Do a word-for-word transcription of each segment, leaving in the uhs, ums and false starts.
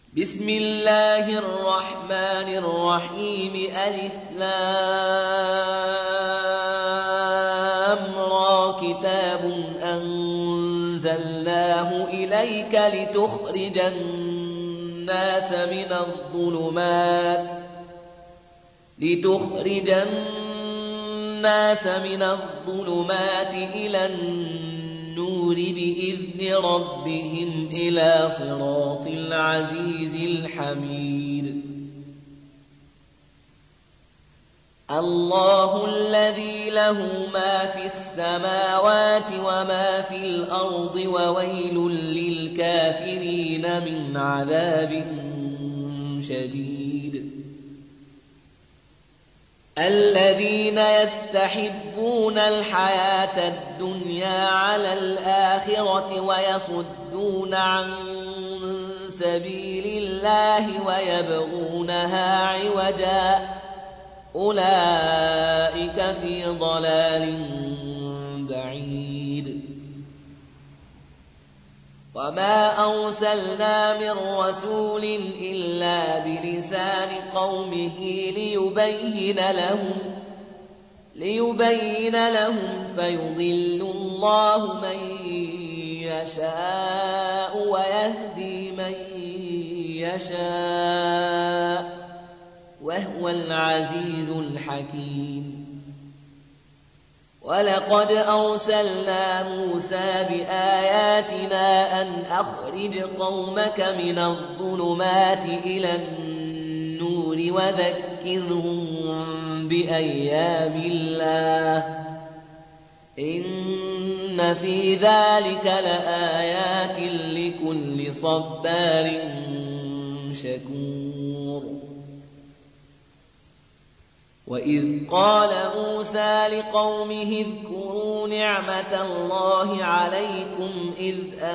بسم الله الرحمن الرحيم ألف لام را كتاب أنزلناه إليك لتخرج الناس من الظلمات لتخرج الناس من الظلمات إلى النور بإذن ربهم إلى صراط العزيز الحميد الله الذي له ما في السماوات وما في الأرض وويل للكافرين من عذاب شديد الذين يستحبون الحياة الدنيا على الآخرة ويصدون عن سبيل الله ويبغونها عوجا أولئك في ضلال بعيد وما أرسلنا من رسول إلا بلسان قومه ليبين لهم ليبين لهم فيضل الله من يشاء ويهدي من يشاء وهو العزيز الحكيم ولقد أرسلنا موسى بآياتنا أن أخرج قومك من الظلمات إلى النور وذكرهم بأيام الله إن في ذلك لآيات لكل صبار شكور وإذ قال موسى لقومه اذكروا نعمة الله عليكم إذ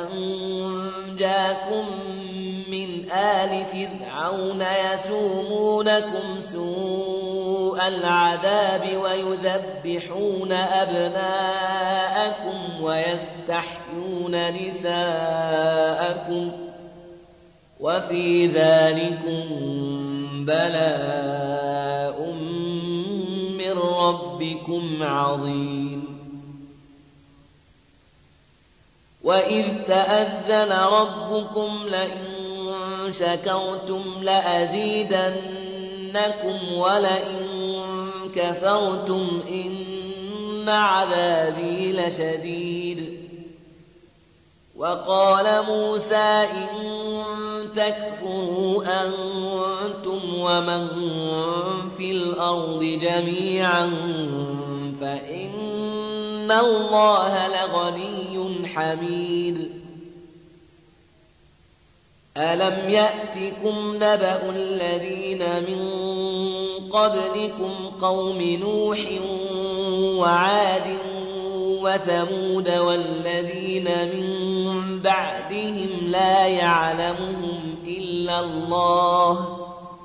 أنجاكم من آل فرعون يسومونكم سوء العذاب ويذبحون أبناءكم ويستحيون نساءكم وفي ذلكم بلاء من ربكم عظيم وإذ تأذن ربكم لئن شكرتم لأزيدنكم ولئن كفرتم إن عذابي لشديد وقال موسى إن تكفروا أنتم ومن في الأرض جميعا فإن الله لغني حميد ألم يأتكم نبأ الذين من قبلكم قوم نوح وعاد وثمود والذين من بعدهم لا يعلمهم إلا الله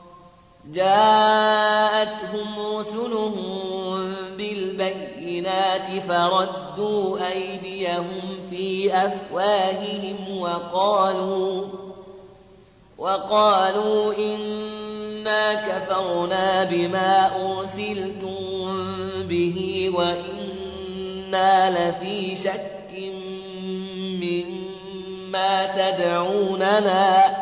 جاءتهم رسلهم بالبينات فردوا أيديهم في أفواههم وقالوا وقالوا إنا كفرنا بما أرسلتم به وإنا لفي شك مما تدعوننا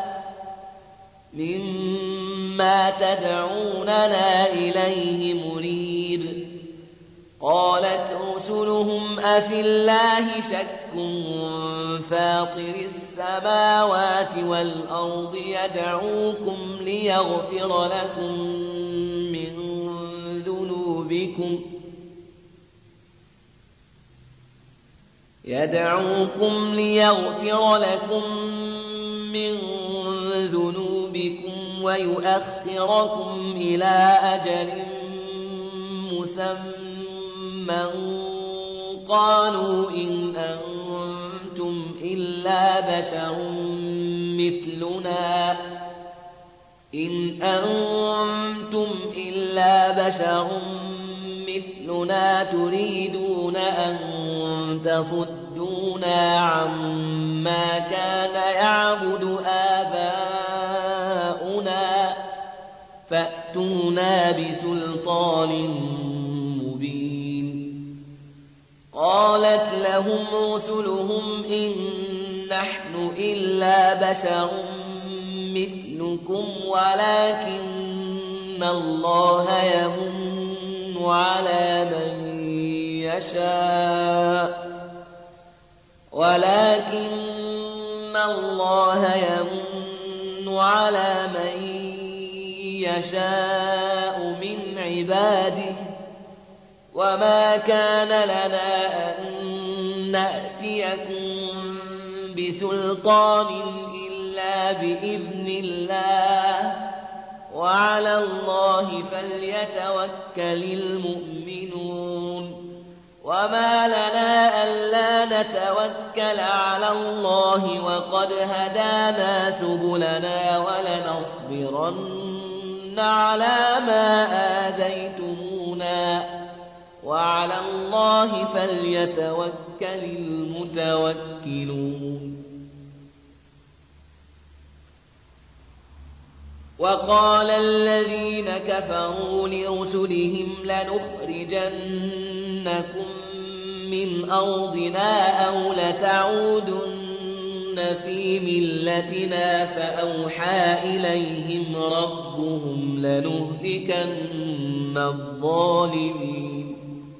مما تدعوننا إليه مريب قالت رسلهم أفي الله شك فاطر السماوات والأرض يدعوكم ليغفر لكم من ذنوبكم يدعوكم ليغفر لكم من ذنوبكم ويؤخركم إلى أجل مسمى قالوا إن أنتم إلا بشر مثلنا إن أنتم إلا بشر مثلنا تريدون أن تصدونا عما كان يعبد آباؤنا فأتونا بسلطان مبين. قالت لهم رسلهم إن نحن إلا بشر مثلكم ولكن الله يمن على من يشاء ولكن الله يمن على من يشاء من عباده وما كان لنا أن نأتيكم بسلطان إلا بإذن الله وعلى الله فليتوكل المؤمنون. وما لنا ألا نتوكل على الله وقد هدانا سبلنا ولنصبرن على ما آذيتمونا وعلى الله فليتوكل المتوكلون. وقال الذين كفروا لرسلهم لنخرجنكم من أرضنا أو لتعودن في ملتنا فأوحى إليهم ربهم لنهلكن الظالمين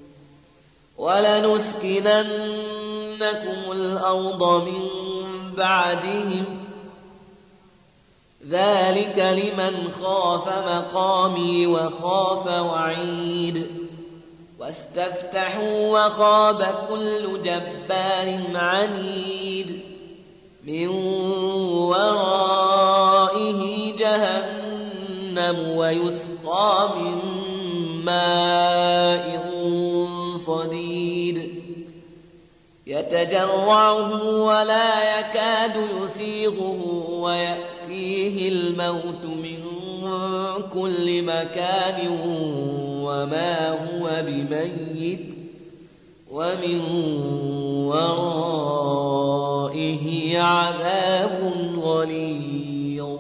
ولنسكننكم الأرض من بعدهم ذلك لمن خاف مقامي وخاف وعيد. واستفتحوا وخاب كل جبار عنيد من ورائه جهنم ويسقى من ماء صديد يتجرعه ولا يكاد يسيغه ويأتيه الموت من كل مكان وما هو بميت ومن ورائه عذاب غليظ.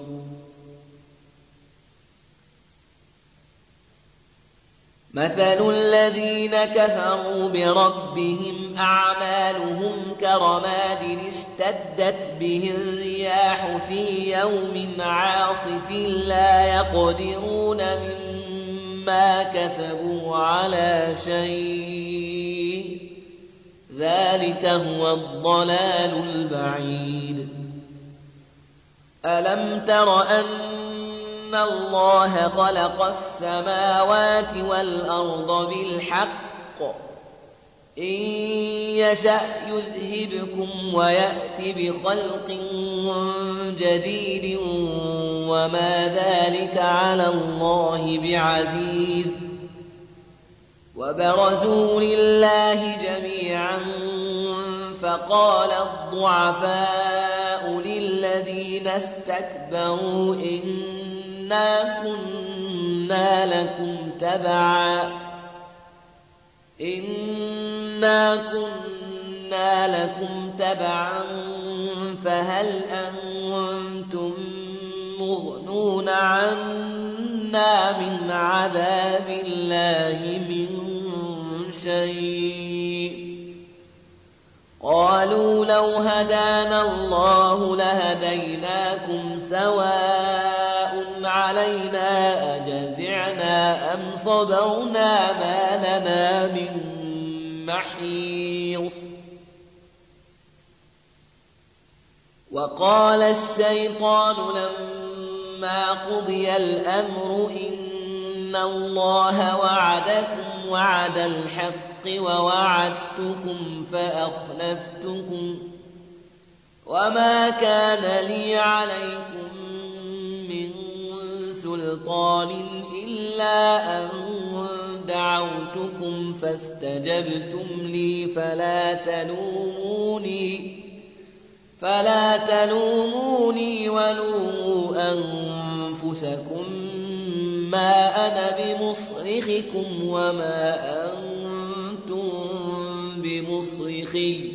مثل الذين كفروا بربهم أعمالهم كرماد اشتدت به الرياح في يوم عاصف لا يقدرون مما كسبوا على شيء ذلك هو الضلال البعيد. ألم تر أن إن الله خلق السماوات والأرض بالحق إن يشأ يذهبكم ويأتي بخلق جديد وما ذلك على الله بعزيز. وبرزوا لله جميعا فقال الضعفاء للذين استكبروا إن إنا كنا لكم تبعا إنا كنا لكم تبعا فهل أنتم مغنون عنا من عذاب الله من شيء؟ قالوا لو هدانا الله لهديناكم سواء علينا أجزعنا أم صبرنا ما لنا من محيص. وقال الشيطان لما قضي الأمر إن الله وعدكم وعد الحق ووعدتكم فأخلفتكم وما كان لي عليكم من سلطان إلا أن دعوتكم فاستجبتم لي فلا تلوموني فلا تلوموني ولوموا أنفسكم ما أنا بمصرخكم وما أنتم بمصرخي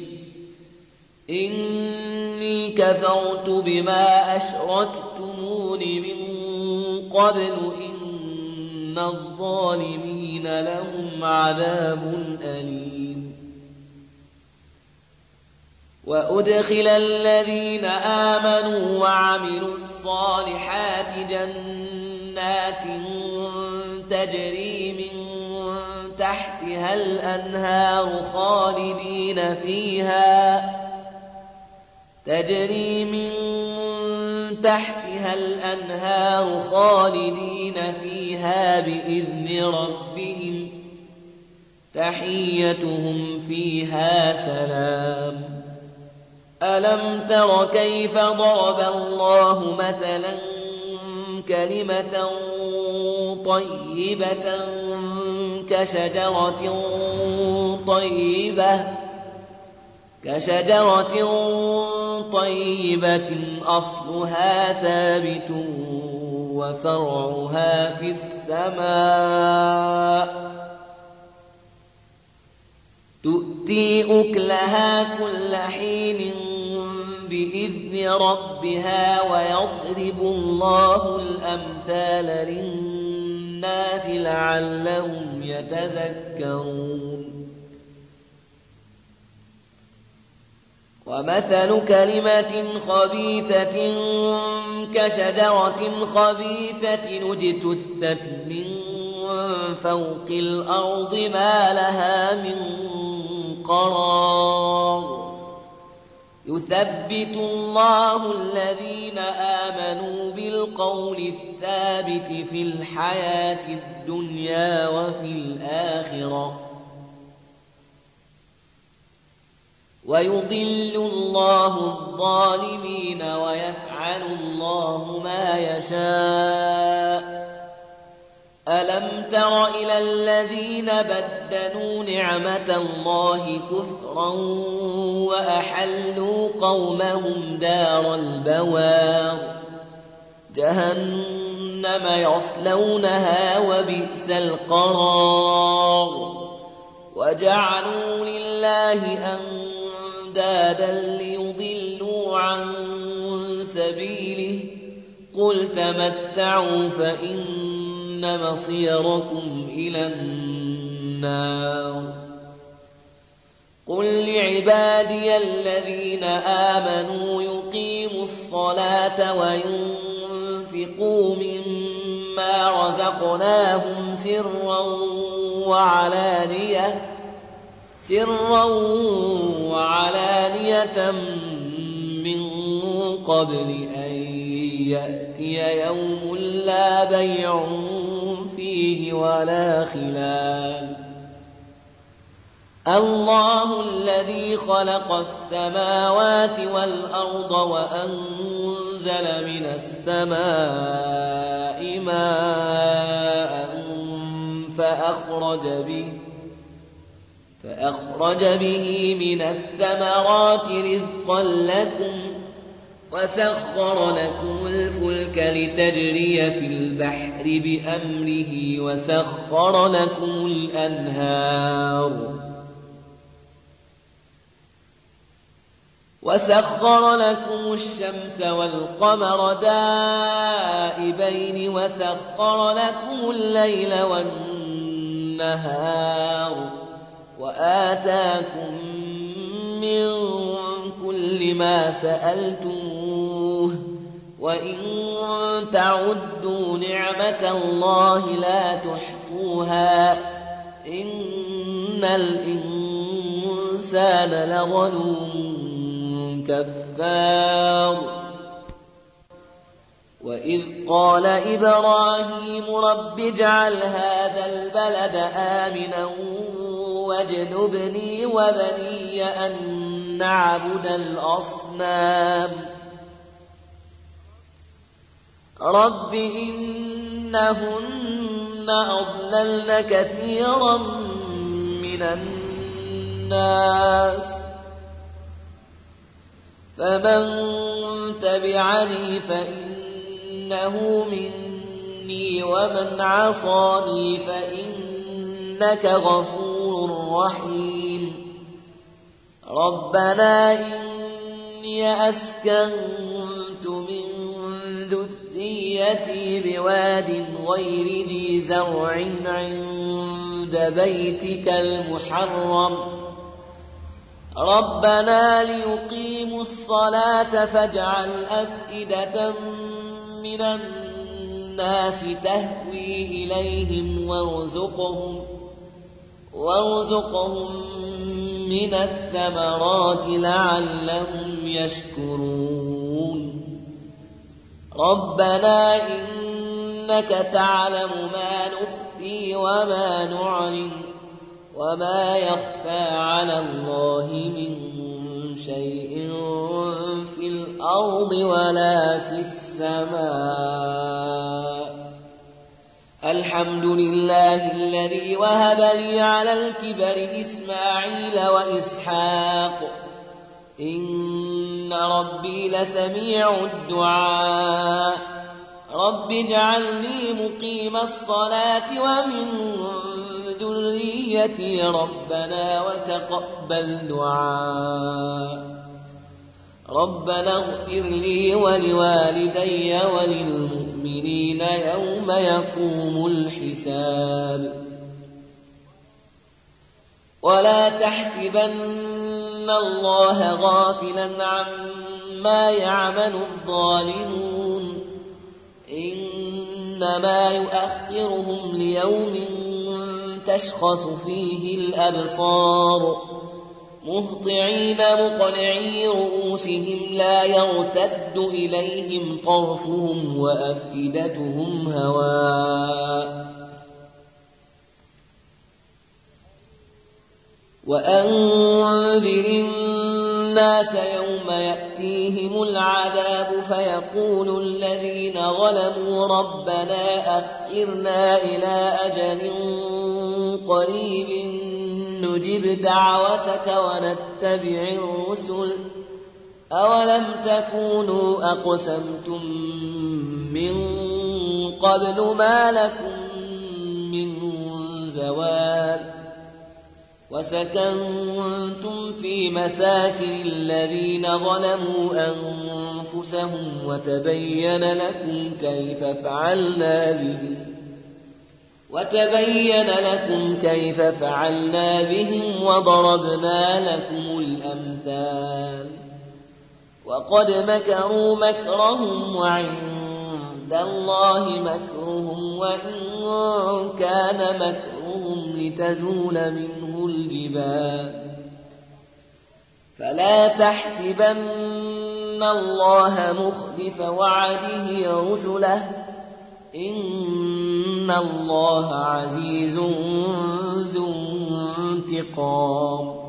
إني كفرت بما أشركتمون من قبل إن إن الظالمين لهم عذاب أليم وأدخل الذين آمنوا وعملوا الصالحات جنات تجري من تحتها الأنهار خالدين فيها تجري من تحتها الأنهار خالدين فيها بإذن ربهم تحيتهم فيها سلام ألم تر كيف ضرب الله مثلا كلمة طيبة كشجرة طيبة كشجرة طيبة أصلها ثابت وفرعها في السماء تؤتي أكلها كل حين بإذن ربها ويضرب الله الأمثال للناس لعلهم يتذكرون ومثل كلمة خبيثة كشجرة خبيثة اجتثت من فوق الأرض ما لها من قرار يثبت الله الذين آمنوا بالقول الثابت في الحياة الدنيا وفي الآخرة ويضل الله الظالمين ويفعل الله ما يشاء ألم تر إلى الذين بدلوا نعمة الله كفرا وأحلوا قومهم دار البوار جهنم يصلونها وبئس القرار وجعلوا لله أندادا ليضلوا عن سبيله قل تمتعوا فإن مصيركم إلى النار قل لعبادي الذين آمنوا يقيموا الصلاة وينفقوا مما رزقناهم سرا وعلانية سرا وعلانية من قبل أن يأتي يوم لا بيع فيه ولا خلال الله الذي خلق السماوات والأرض وأنزل من السماء ماء فأخرج به فأخرج به من الثمرات رزقا لكم وسخر لكم الفلك لتجري في البحر بأمره وسخر لكم الأنهار وسخر لكم الشمس والقمر دائبين وسخر لكم الليل والنهار وآتاكم من كل ما سألتموه وإن تعدوا نعمة الله لا تحصوها إن الإنسان لظلوم كفار وإذ قال إبراهيم رب اجعل هذا البلد آمنا واجنبني وبني أن نعبد الأصنام رب إنهن أضللن كثيرا من الناس فمن تبعني فإنه مني ومن عصاني فإنك غفور رحيم ربنا إني أسكنت من ذريتي بواد غير ذي زرع عند بيتك المحرم ربنا ليقيموا الصلاة فاجعل أفئدة من الناس تهوي إليهم وارزقهم وارزقهم من الثمرات لعلهم يشكرون ربنا إنك تعلم ما نخفي وما نعلن وما يخفى على الله من شيء في الأرض ولا في السماء الحمد لله الذي وهب لي على الكبر إسماعيل وإسحاق إن ربي لسميع الدعاء رب اجعلني مقيم الصلاة ومن ذريتي ربنا وتقبل دعاء ربنا اغفر لي ولوالدي وللمؤمنين يوم يقوم الحساب ولا تحسبن الله غافلا عما يعمل الظالمون إنما يؤخرهم ليوم تشخص فيه الأبصار مهطعين مقنعي رؤوسهم لا يرتد إليهم طرفهم وأفئدتهم هواء وأنذر الناس يوم يأتيهم العذاب فيقول الذين ظلموا ربنا أخرنا إلى أجل قريب نجب دعوتك ونتبع الرسل أولم تكونوا أقسمتم من قبل ما لكم من زوال وسكنتم في مساكن الذين ظلموا أنفسهم وتبين لكم كيف فعلنا بهم وتبين لكم كيف فعلنا بهم وضربنا لكم الأمثال وقد مكروا مكرهم وعند الله مكرهم وإن كان مكرهم لتزول منه الجبال فلا تحسبن الله مخلف وعده رسله إن الله عزيز ذو انتقام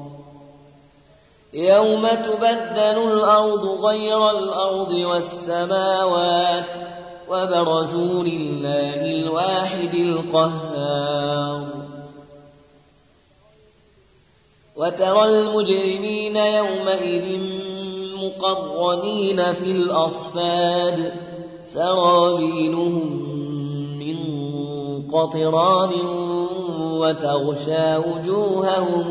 يوم تبدل الأرض غير الأرض والسماوات وبرزوا لله الواحد القهار وترى المجرمين يومئذ مقرنين في الأصفاد سرابيلهم من قطران وتغشى وجوههم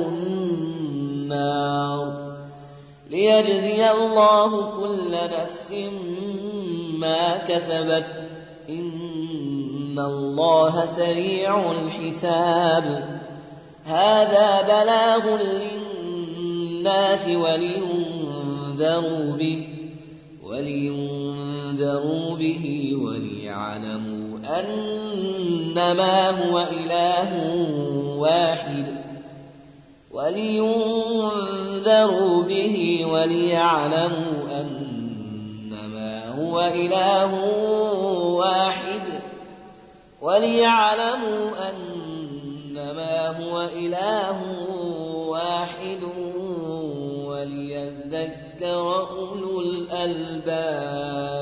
النار ليجزي الله كل نفس ما كسبت إن الله سريع الحساب هذا بلاغ للناس ولينذروا به ولينذروا به وليعلموا أنما هو إله واحد ولينذروا به وليعلموا أنما هو إله واحد وليعلموا أنما هو إله واحد وليذكر أولو الألباب